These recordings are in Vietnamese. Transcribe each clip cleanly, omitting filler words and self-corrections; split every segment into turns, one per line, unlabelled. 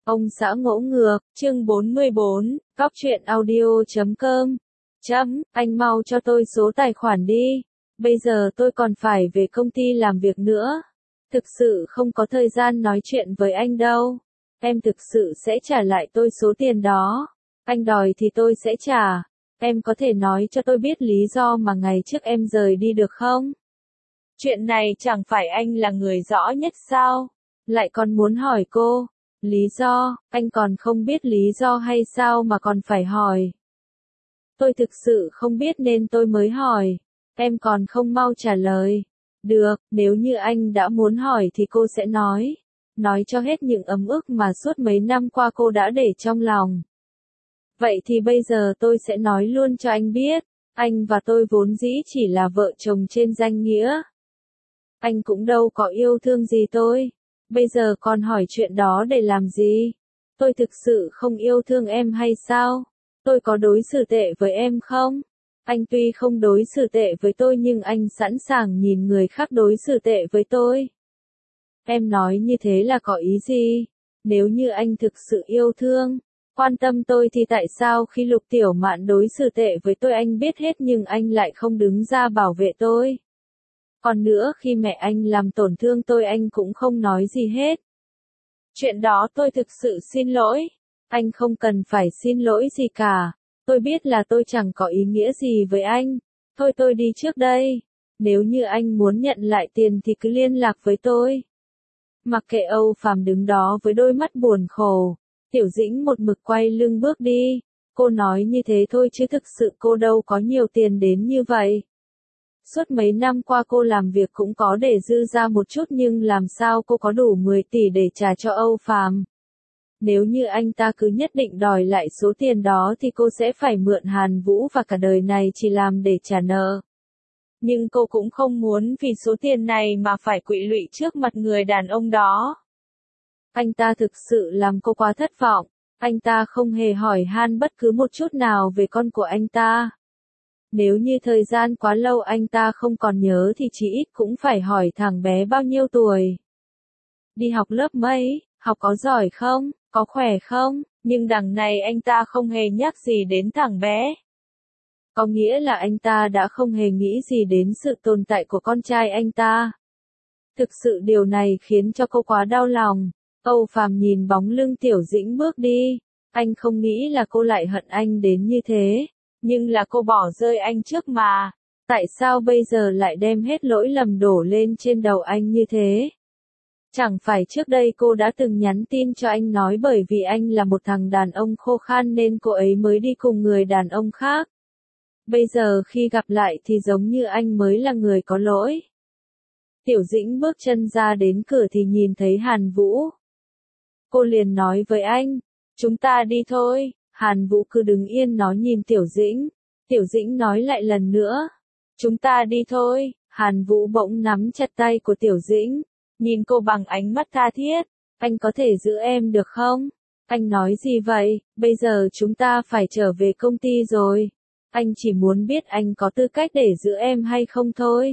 Ông xã ngỗ ngược, chương 44, Góc truyện audio.com. Anh mau cho tôi số tài khoản đi. Bây giờ tôi còn phải về công ty làm việc nữa. Thực sự không có thời gian nói chuyện với anh đâu. Em thực sự sẽ trả lại tôi số tiền đó. Anh đòi thì tôi sẽ trả. Em có thể nói cho tôi biết lý do mà ngày trước em rời đi được không? Chuyện này chẳng phải anh là người rõ nhất sao? Lại còn muốn hỏi cô. Lý do, anh còn không biết lý do hay sao mà còn phải hỏi. Tôi thực sự không biết nên tôi mới hỏi. Em còn không mau trả lời. Được, nếu như anh đã muốn hỏi thì cô sẽ nói. Nói cho hết những ấm ức mà suốt mấy năm qua cô đã để trong lòng. Vậy thì bây giờ tôi sẽ nói luôn cho anh biết. Anh và tôi vốn dĩ chỉ là vợ chồng trên danh nghĩa. Anh cũng đâu có yêu thương gì tôi. Bây giờ còn hỏi chuyện đó để làm gì? Tôi thực sự không yêu thương em hay sao? Tôi có đối xử tệ với em không? Anh tuy không đối xử tệ với tôi nhưng anh sẵn sàng nhìn người khác đối xử tệ với tôi. Em nói như thế là có ý gì? Nếu như anh thực sự yêu thương, quan tâm tôi thì tại sao khi Lục Tiểu Mạn đối xử tệ với tôi anh biết hết nhưng anh lại không đứng ra bảo vệ tôi? Còn nữa khi mẹ anh làm tổn thương tôi anh cũng không nói gì hết. Chuyện đó tôi thực sự xin lỗi. Anh không cần phải xin lỗi gì cả. Tôi biết là tôi chẳng có ý nghĩa gì với anh. Thôi tôi đi trước đây. Nếu như anh muốn nhận lại tiền thì cứ liên lạc với tôi. Mặc kệ Âu Phàm đứng đó với đôi mắt buồn khổ. Tiểu Dĩnh một mực quay lưng bước đi. Cô nói như thế thôi chứ thực sự cô đâu có nhiều tiền đến như vậy. Suốt mấy năm qua cô làm việc cũng có để dư ra một chút nhưng làm sao cô có đủ 10 tỷ để trả cho Âu Phàm. Nếu như anh ta cứ nhất định đòi lại số tiền đó thì cô sẽ phải mượn Hàn Vũ và cả đời này chỉ làm để trả nợ. Nhưng cô cũng không muốn vì số tiền này mà phải quỵ lụy trước mặt người đàn ông đó. Anh ta thực sự làm cô quá thất vọng. Anh ta không hề hỏi han bất cứ một chút nào về con của anh ta. Nếu như thời gian quá lâu anh ta không còn nhớ thì chỉ ít cũng phải hỏi thằng bé bao nhiêu tuổi. Đi học lớp mấy, học có giỏi không, có khỏe không, nhưng đằng này anh ta không hề nhắc gì đến thằng bé. Có nghĩa là anh ta đã không hề nghĩ gì đến sự tồn tại của con trai anh ta. Thực sự điều này khiến cho cô quá đau lòng. Âu Phàm nhìn bóng lưng Tiểu Dĩnh bước đi. Anh không nghĩ là cô lại hận anh đến như thế. Nhưng là cô bỏ rơi anh trước mà. Tại sao bây giờ lại đem hết lỗi lầm đổ lên trên đầu anh như thế? Chẳng phải trước đây cô đã từng nhắn tin cho anh nói bởi vì anh là một thằng đàn ông khô khan nên cô ấy mới đi cùng người đàn ông khác. Bây giờ khi gặp lại thì giống như anh mới là người có lỗi. Tiểu Dĩnh bước chân ra đến cửa thì nhìn thấy Hàn Vũ. Cô liền nói với anh, chúng ta đi thôi. Hàn Vũ cứ đứng yên nó nhìn Tiểu Dĩnh. Tiểu Dĩnh nói lại lần nữa. Chúng ta đi thôi. Hàn Vũ bỗng nắm chặt tay của Tiểu Dĩnh. Nhìn cô bằng ánh mắt tha thiết. Anh có thể giữ em được không? Anh nói gì vậy? Bây giờ chúng ta phải trở về công ty rồi. Anh chỉ muốn biết anh có tư cách để giữ em hay không thôi.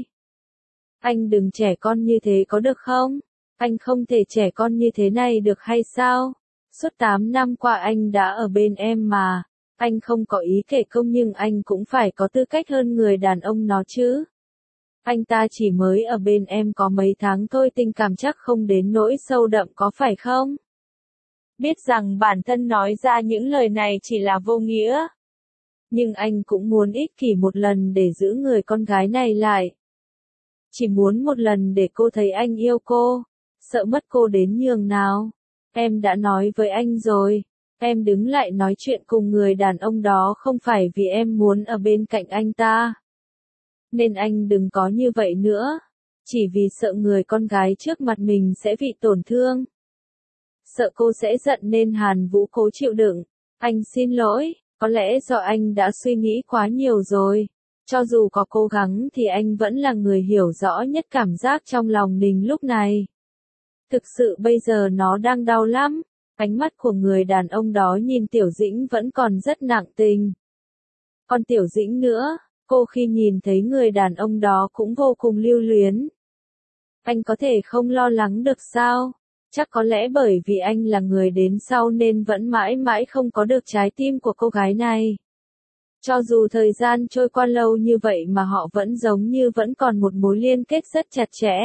Anh đừng trẻ con như thế có được không? Anh không thể trẻ con như thế này được hay sao? Suốt 8 năm qua anh đã ở bên em mà. Anh không có ý kể công nhưng anh cũng phải có tư cách hơn người đàn ông nó chứ. Anh ta chỉ mới ở bên em có mấy tháng thôi tình cảm chắc không đến nỗi sâu đậm có phải không? Biết rằng bản thân nói ra những lời này chỉ là vô nghĩa. Nhưng anh cũng muốn ích kỷ một lần để giữ người con gái này lại. Chỉ muốn một lần để cô thấy anh yêu cô. Sợ mất cô đến nhường nào. Em đã nói với anh rồi. Em đứng lại nói chuyện cùng người đàn ông đó không phải vì em muốn ở bên cạnh anh ta. Nên anh đừng có như vậy nữa. Chỉ vì sợ người con gái trước mặt mình sẽ bị tổn thương. Sợ cô sẽ giận nên Hàn Vũ cố chịu đựng. Anh xin lỗi, có lẽ do anh đã suy nghĩ quá nhiều rồi. Cho dù có cố gắng thì anh vẫn là người hiểu rõ nhất cảm giác trong lòng mình lúc này. Thực sự bây giờ nó đang đau lắm. Ánh mắt của người đàn ông đó nhìn Tiểu Dĩnh vẫn còn rất nặng tình. Còn Tiểu Dĩnh nữa, cô khi nhìn thấy người đàn ông đó cũng vô cùng lưu luyến. Anh có thể không lo lắng được sao? Chắc có lẽ bởi vì anh là người đến sau nên vẫn mãi mãi không có được trái tim của cô gái này. Cho dù thời gian trôi qua lâu như vậy mà họ vẫn giống như vẫn còn một mối liên kết rất chặt chẽ.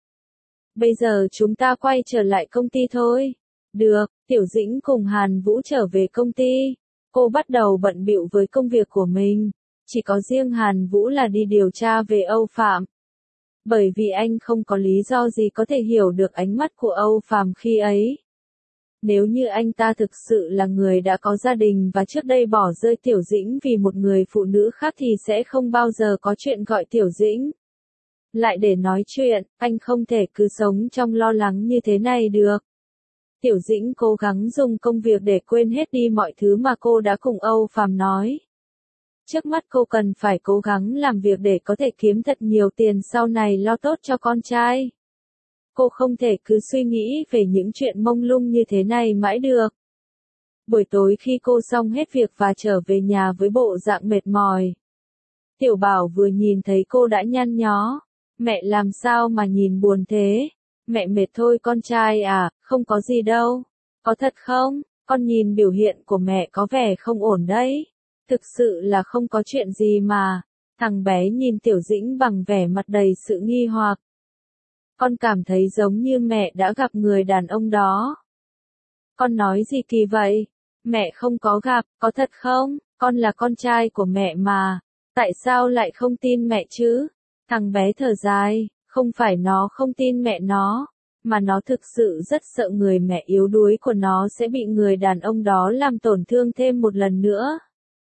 Bây giờ chúng ta quay trở lại công ty thôi. Được, Tiểu Dĩnh cùng Hàn Vũ trở về công ty. Cô bắt đầu bận bịu với công việc của mình. Chỉ có riêng Hàn Vũ là đi điều tra về Âu Phạm. Bởi vì anh không có lý do gì có thể hiểu được ánh mắt của Âu Phạm khi ấy. Nếu như anh ta thực sự là người đã có gia đình và trước đây bỏ rơi Tiểu Dĩnh vì một người phụ nữ khác thì sẽ không bao giờ có chuyện gọi Tiểu Dĩnh lại để nói chuyện, anh không thể cứ sống trong lo lắng như thế này được. Tiểu Dĩnh cố gắng dùng công việc để quên hết đi mọi thứ mà cô đã cùng Âu Phạm nói. Trước mắt cô cần phải cố gắng làm việc để có thể kiếm thật nhiều tiền sau này lo tốt cho con trai. Cô không thể cứ suy nghĩ về những chuyện mông lung như thế này mãi được. Buổi tối khi cô xong hết việc và trở về nhà với bộ dạng mệt mỏi. Tiểu Bảo vừa nhìn thấy cô đã nhăn nhó. Mẹ làm sao mà nhìn buồn thế? Mẹ mệt thôi con trai à, không có gì đâu. Có thật không? Con nhìn biểu hiện của mẹ có vẻ không ổn đấy. Thực sự là không có chuyện gì mà. Thằng bé nhìn Tiểu Dĩnh bằng vẻ mặt đầy sự nghi hoặc. Con cảm thấy giống như mẹ đã gặp người đàn ông đó. Con nói gì kỳ vậy? Mẹ không có gặp, có thật không? Con là con trai của mẹ mà. Tại sao lại không tin mẹ chứ? Thằng bé thở dài, không phải nó không tin mẹ nó, mà nó thực sự rất sợ người mẹ yếu đuối của nó sẽ bị người đàn ông đó làm tổn thương thêm một lần nữa.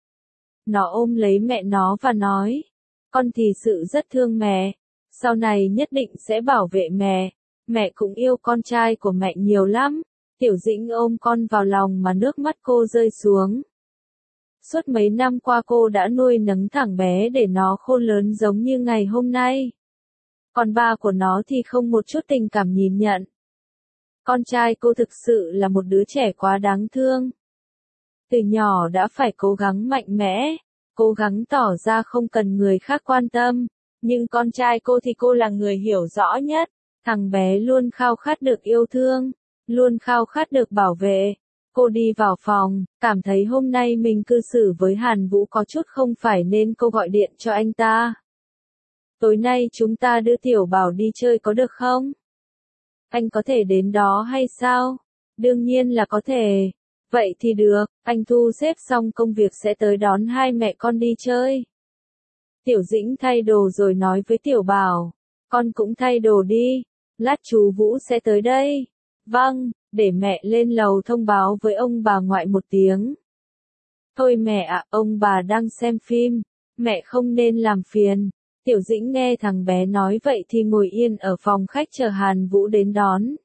Nó ôm lấy mẹ nó và nói, con thì sự rất thương mẹ, sau này nhất định sẽ bảo vệ mẹ cũng yêu con trai của mẹ nhiều lắm. Tiểu Dĩnh ôm con vào lòng mà nước mắt cô rơi xuống. Suốt mấy năm qua cô đã nuôi nấng thằng bé để nó khôn lớn giống như ngày hôm nay. Còn ba của nó thì không một chút tình cảm nhìn nhận. Con trai cô thực sự là một đứa trẻ quá đáng thương. Từ nhỏ đã phải cố gắng mạnh mẽ, cố gắng tỏ ra không cần người khác quan tâm. Nhưng con trai cô thì cô là người hiểu rõ nhất. Thằng bé luôn khao khát được yêu thương, luôn khao khát được bảo vệ. Cô đi vào phòng, cảm thấy hôm nay mình cư xử với Hàn Vũ có chút không phải nên cô gọi điện cho anh ta. Tối nay chúng ta đưa Tiểu Bảo đi chơi có được không? Anh có thể đến đó hay sao? Đương nhiên là có thể. Vậy thì được, anh thu xếp xong công việc sẽ tới đón hai mẹ con đi chơi. Tiểu Dĩnh thay đồ rồi nói với Tiểu Bảo, con cũng thay đồ đi, lát chú Vũ sẽ tới đây. Vâng, để mẹ lên lầu thông báo với ông bà ngoại một tiếng. Thôi mẹ ạ, ông bà đang xem phim, mẹ không nên làm phiền. Tiểu Dĩnh nghe thằng bé nói vậy thì ngồi yên ở phòng khách chờ Hàn Vũ đến đón.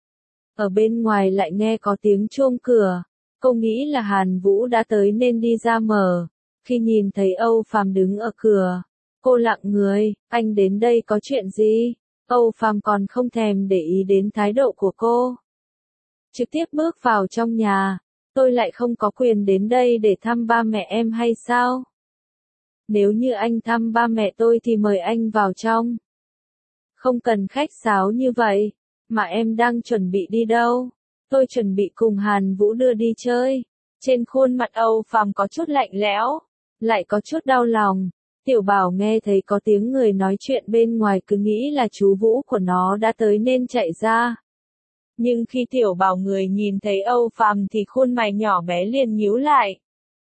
Ở bên ngoài lại nghe có tiếng chuông cửa, cô nghĩ là Hàn Vũ đã tới nên đi ra mở. Khi nhìn thấy Âu Phàm đứng ở cửa, cô lặng người, anh đến đây có chuyện gì? Âu Phàm còn không thèm để ý đến thái độ của cô. Trực tiếp bước vào trong nhà, tôi lại không có quyền đến đây để thăm ba mẹ em hay sao? Nếu như anh thăm ba mẹ tôi thì mời anh vào trong. Không cần khách sáo như vậy, mà em đang chuẩn bị đi đâu? Tôi chuẩn bị cùng Hàn Vũ đưa đi chơi. Trên khuôn mặt Âu Phàm có chút lạnh lẽo, lại có chút đau lòng. Tiểu Bảo nghe thấy có tiếng người nói chuyện bên ngoài cứ nghĩ là chú Vũ của nó đã tới nên chạy ra. Nhưng khi Tiểu Bảo người nhìn thấy Âu Phàm thì khuôn mày nhỏ bé liền nhíu lại.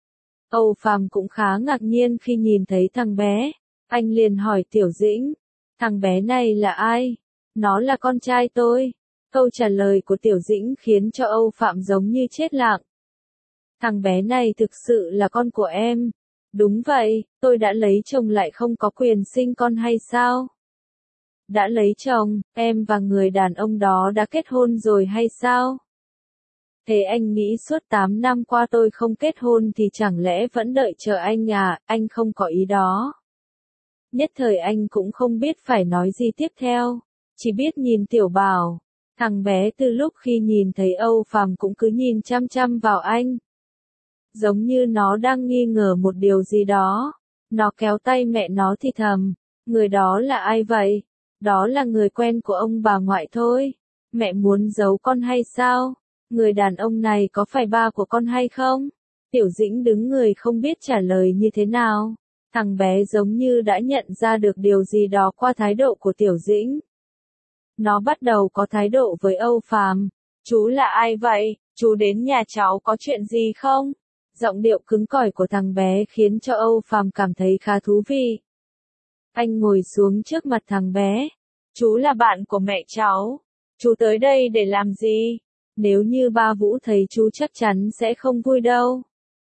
Âu Phàm cũng khá ngạc nhiên khi nhìn thấy thằng bé. Anh liền hỏi Tiểu Dĩnh, thằng bé này là ai? Nó là con trai tôi. Câu trả lời của Tiểu Dĩnh khiến cho Âu Phạm giống như chết lặng. Thằng bé này thực sự là con của em. Đúng vậy, tôi đã lấy chồng lại không có quyền sinh con hay sao? Đã lấy chồng, em và người đàn ông đó đã kết hôn rồi hay sao? Thế anh nghĩ suốt 8 năm qua tôi không kết hôn thì chẳng lẽ vẫn đợi chờ anh à? Anh không có ý đó. Nhất thời anh cũng không biết phải nói gì tiếp theo, chỉ biết nhìn Tiểu Bảo. Thằng bé từ lúc khi nhìn thấy Âu Phàm cũng cứ nhìn chăm chăm vào anh. Giống như nó đang nghi ngờ một điều gì đó. Nó kéo tay mẹ nó thì thầm, người đó là ai vậy? Đó là người quen của ông bà ngoại thôi. Mẹ muốn giấu con hay sao? Người đàn ông này có phải ba của con hay không? Tiểu Dĩnh đứng người không biết trả lời như thế nào. Thằng bé giống như đã nhận ra được điều gì đó qua thái độ của Tiểu Dĩnh. Nó bắt đầu có thái độ với Âu Phàm. Chú là ai vậy? Chú đến nhà cháu có chuyện gì không? Giọng điệu cứng cỏi của thằng bé khiến cho Âu Phàm cảm thấy khá thú vị. Anh ngồi xuống trước mặt thằng bé. Chú là bạn của mẹ cháu. Chú tới đây để làm gì? Nếu như ba Vũ thấy chú chắc chắn sẽ không vui đâu.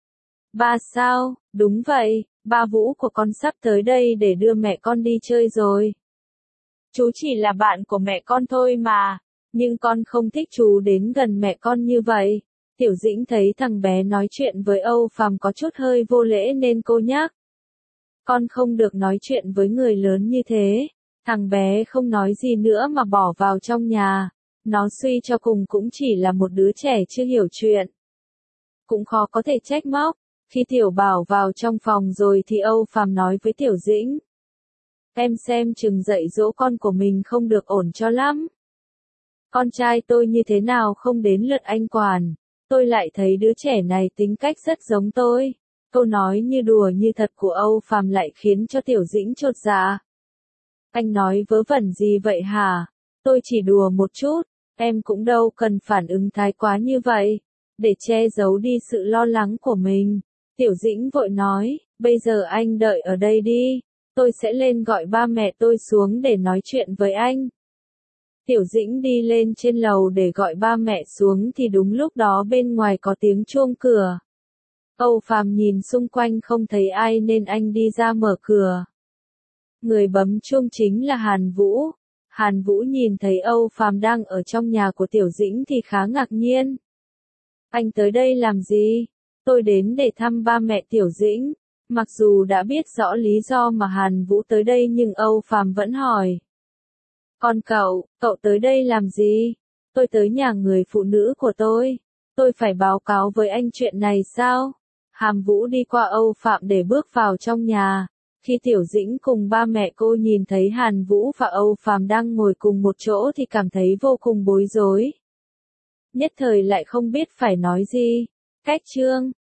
Ba sao? Đúng vậy, ba Vũ của con sắp tới đây để đưa mẹ con đi chơi rồi. Chú chỉ là bạn của mẹ con thôi mà, nhưng con không thích chú đến gần mẹ con như vậy. Tiểu Dĩnh thấy thằng bé nói chuyện với Âu Phàm có chút hơi vô lễ nên cô nhắc. Con không được nói chuyện với người lớn như thế. Thằng bé không nói gì nữa mà bỏ vào trong nhà. Nó suy cho cùng cũng chỉ là một đứa trẻ chưa hiểu chuyện. Cũng khó có thể trách móc. Khi Tiểu Bảo vào trong phòng rồi thì Âu Phàm nói với Tiểu Dĩnh. Em xem chừng dạy dỗ con của mình không được ổn cho lắm. Con trai tôi như thế nào không đến lượt anh quản. Tôi lại thấy đứa trẻ này tính cách rất giống tôi. Câu nói như đùa như thật của Âu Phàm lại khiến cho Tiểu Dĩnh chột dạ. Anh nói vớ vẩn gì vậy hả? Tôi chỉ đùa một chút, em cũng đâu cần phản ứng thái quá như vậy. Để che giấu đi sự lo lắng của mình. Tiểu Dĩnh vội nói, bây giờ anh đợi ở đây đi. Tôi sẽ lên gọi ba mẹ tôi xuống để nói chuyện với anh. Tiểu Dĩnh đi lên trên lầu để gọi ba mẹ xuống thì đúng lúc đó bên ngoài có tiếng chuông cửa. Âu Phàm nhìn xung quanh không thấy ai nên anh đi ra mở cửa. Người bấm chuông chính là Hàn Vũ. Hàn Vũ nhìn thấy Âu Phàm đang ở trong nhà của Tiểu Dĩnh thì khá ngạc nhiên. Anh tới đây làm gì? Tôi đến để thăm ba mẹ Tiểu Dĩnh. Mặc dù đã biết rõ lý do mà Hàn Vũ tới đây nhưng Âu Phàm vẫn hỏi. Còn cậu tới đây làm gì? Tôi tới nhà người phụ nữ của tôi. Tôi phải báo cáo với anh chuyện này sao? Hàn Vũ đi qua Âu Phàm để bước vào trong nhà. Khi Tiểu Dĩnh cùng ba mẹ cô nhìn thấy Hàn Vũ và Âu Phàm đang ngồi cùng một chỗ thì cảm thấy vô cùng bối rối. Nhất thời lại không biết phải nói gì. Cách chương